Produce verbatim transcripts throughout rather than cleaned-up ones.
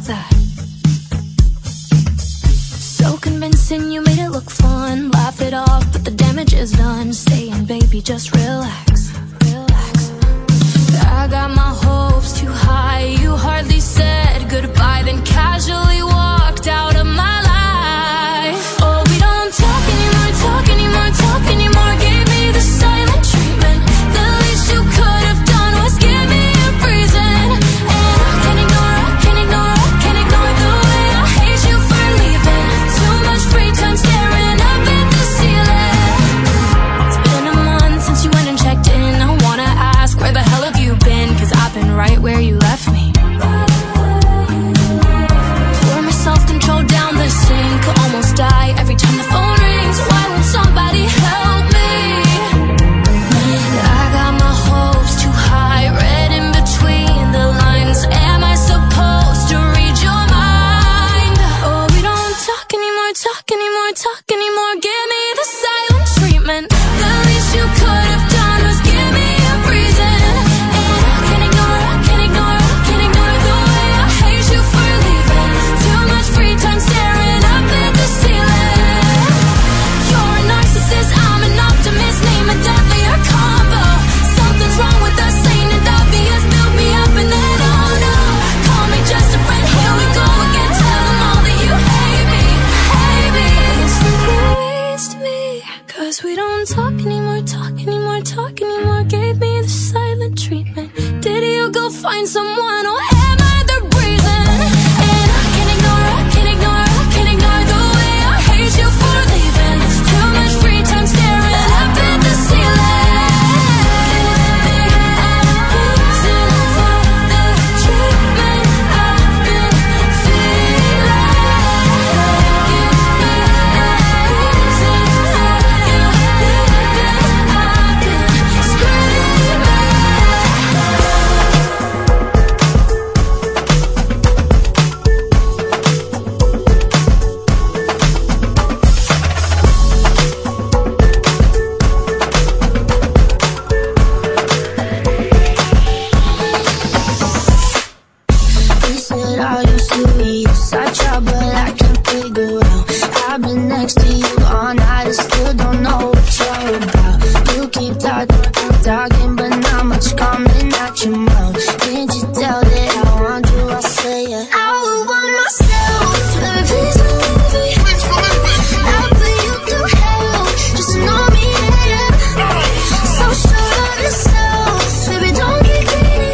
like that. So convincing, you made it look fun. Laugh it off, but the damage is done. Stay in, baby, just relax, relax. I got my hopes too high. You hardly said goodbye, then casually walked out of my life. Oh, we don't talk anymore, talk anymore, talk anymore. Gave me the silent treatment. The least you could have done was give me a reason. And I can't ignore, I can't ignore, I can't ignore the way I hate you for leaving. Too much free time staring up at the ceiling. It's been a month since you went and checked in. I wanna ask, where the hell have you been? Cause I've been right where you left me. Pour my self-control down the sink. Almost die every time the phone rings. Why won't somebody help me? I got my hopes too high, read in between the lines. Am I supposed to read your mind? Oh, we don't talk anymore, talk anymore, talk anymore. Give me the silent treatment. The least you could have done was give me a reason. And I can't ignore, I can't ignore, I can't ignore the way I hate you for leaving. Too much free time staring up at the ceiling. You're a narcissist, I'm an optimist. Name a deadlier combo. Something's wrong with us, ain't it obvious? Build me up and then oh no. Call me just a friend, here we go again. Tell them all that you hate me, hate me. Listen please to me, cause we don't talk anymore, talk anymore, talk anymore. Gave me the silent treatment. Did you go find someone or am I the reason? And I can't ignore, I can't ignore, I can't ignore the way I hate you for leaving. Too much free time staring up at the ceiling. Are you serious? I try but I can't figure out. I've been next to you all night and still don't know what you're about. You keep talking, talking but not much coming out your mouth. Can't you tell that I want you? I say it. I would want myself. Baby, please don't leave me. I'll put you through hell just to know me, yeah. So sure of yourself. Baby, don't get greedy.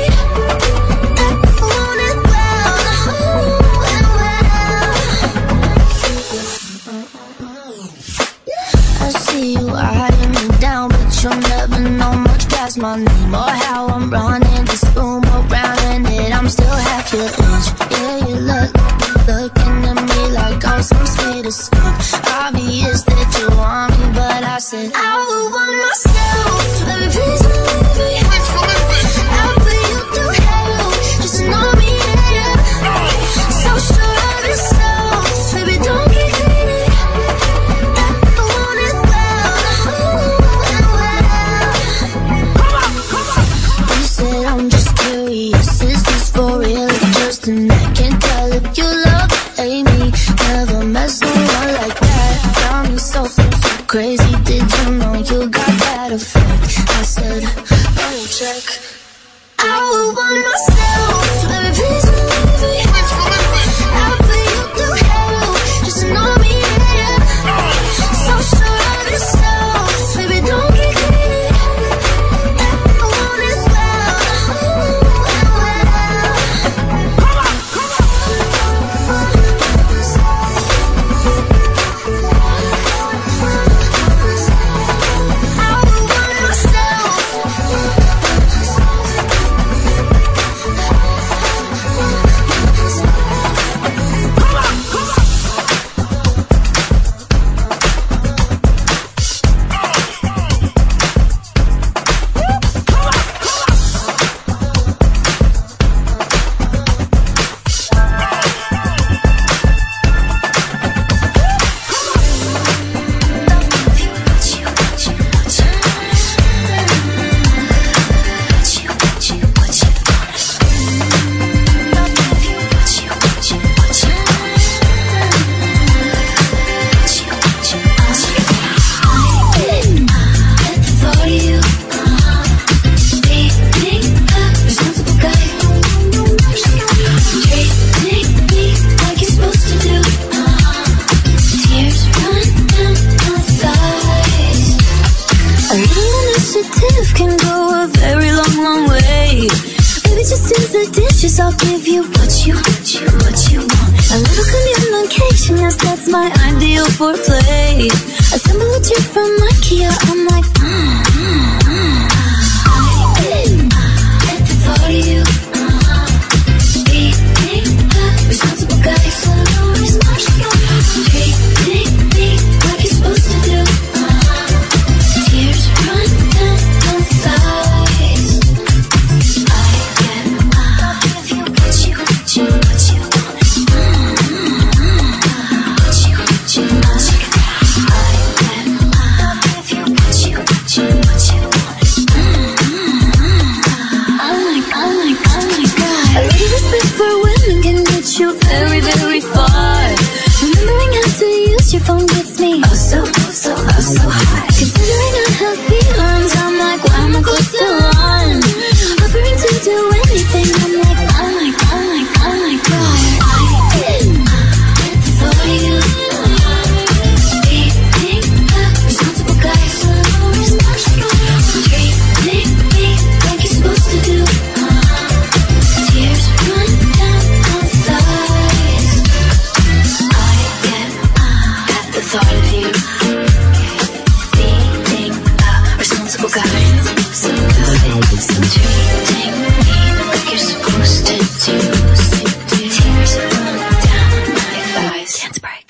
I see you eyeing me down, but you'll never know much past my name or how I'm running this room around in it. I'm still half your age. Yeah, you look, looking at me like I'm some sweet stuff. Obvious that you want me, but I said I would want myself. Baby, please don't leave me. I'll put you through hell just to know me, yeah. So sure of yourself, baby, don't get greedy. I'm just curious, is this for real or just an act? Can't tell if you love or hate me. Never met someone like that. Got me so, so, so crazy. Did you know you got that? Undressing us, that's my ideal foreplay. Assemble a tube from IKEA, I'm like, mm, mm, mm. I get the thought of you. Being a responsible guy, so no responsible. Treating me like you're supposed to do. Tears run down my thighs. I get love if you what you, what you, what you want. What you, what you, what you got. I get love if you what you, what you, what you want. Oh my, oh my, oh my God. A little respect for women can get you very, very far. Remembering how to use your phone gets me oh so, oh so, oh so high. Considering unhealthy arms, I'm like, why am I close to one? Offering to do anything, I'm like, oh my, oh my, oh my God. I get the thought of you. Being a responsible guy, so no responsible. Treating me like you're supposed to do. Tears run down my thighs. I get the thought of you. Being a responsible guy, so good. So treating me like you're supposed to do. Tears run down my thighs. Dance break.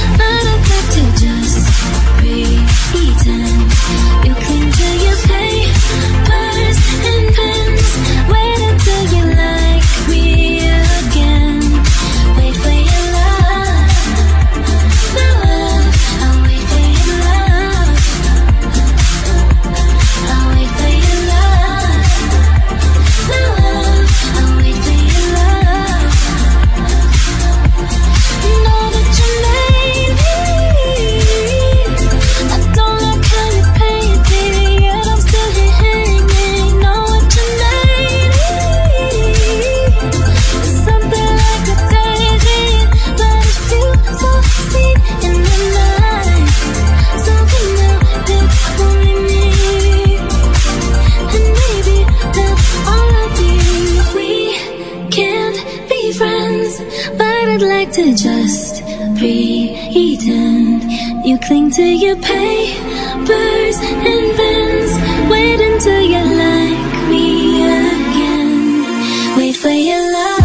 Pretend you cling to your pain. like to just pretend. You cling to your papers and pens. Wait until you like me again. Wait for your love.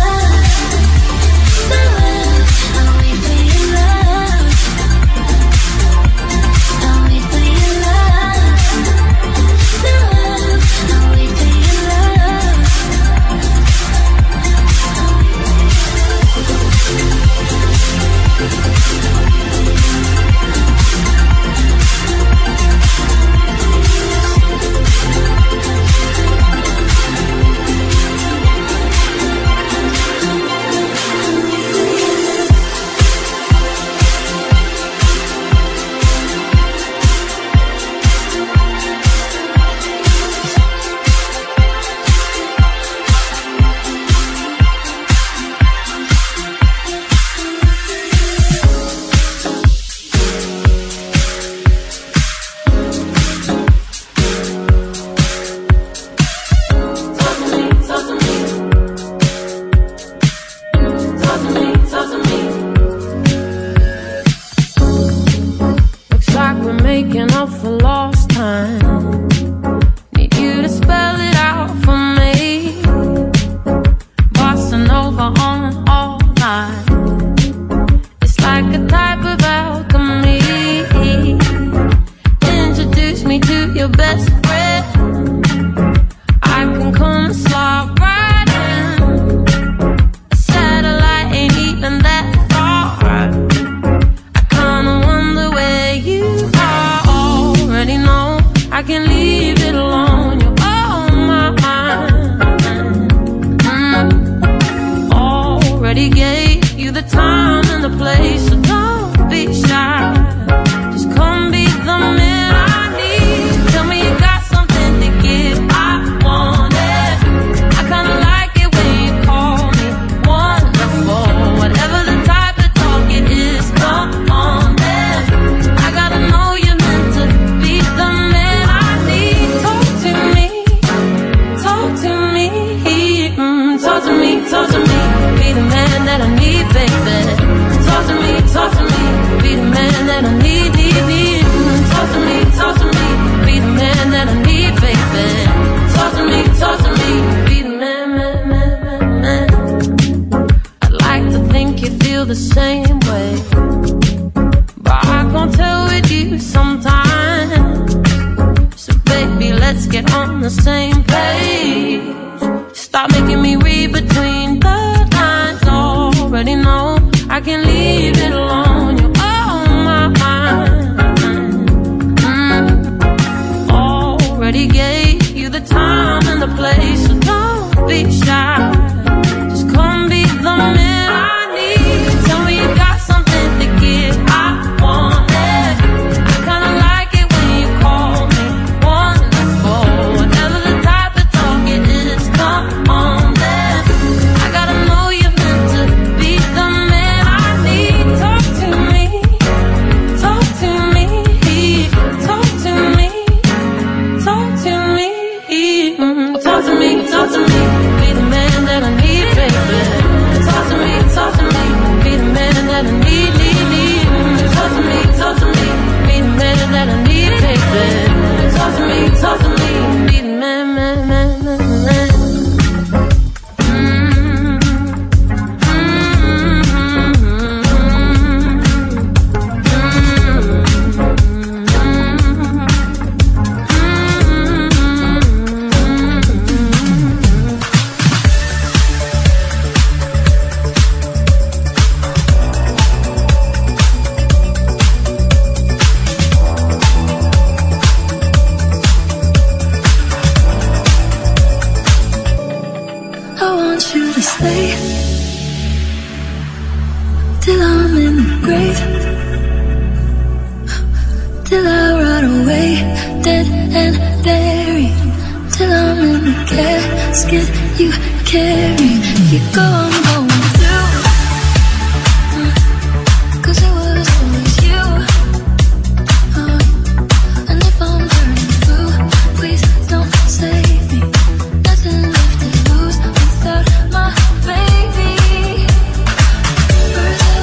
Nothing left to lose without my baby. Birds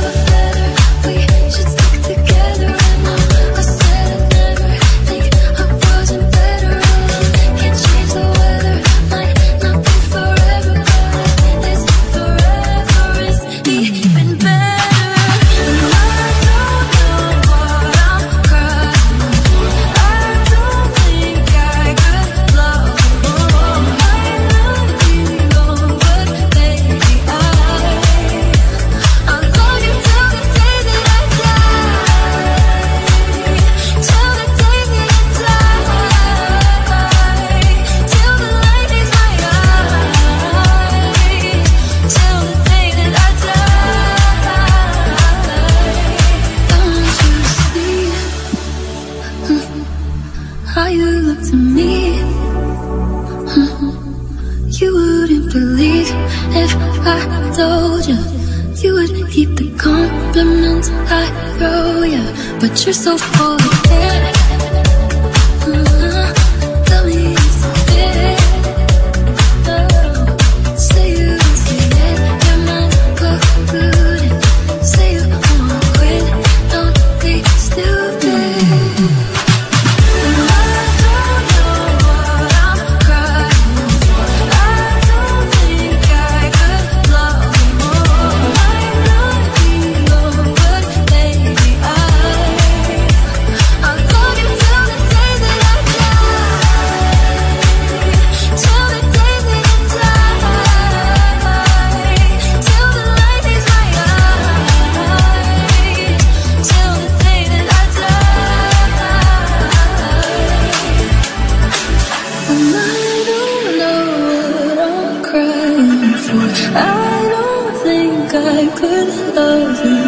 I told you you would keep the compliments I throw you, but you're so full of it. Uh, tell me it's it. Oh, say you don't see it, your mind's polluted. Say you wanna quit, don't be stupid. I don't think I could love you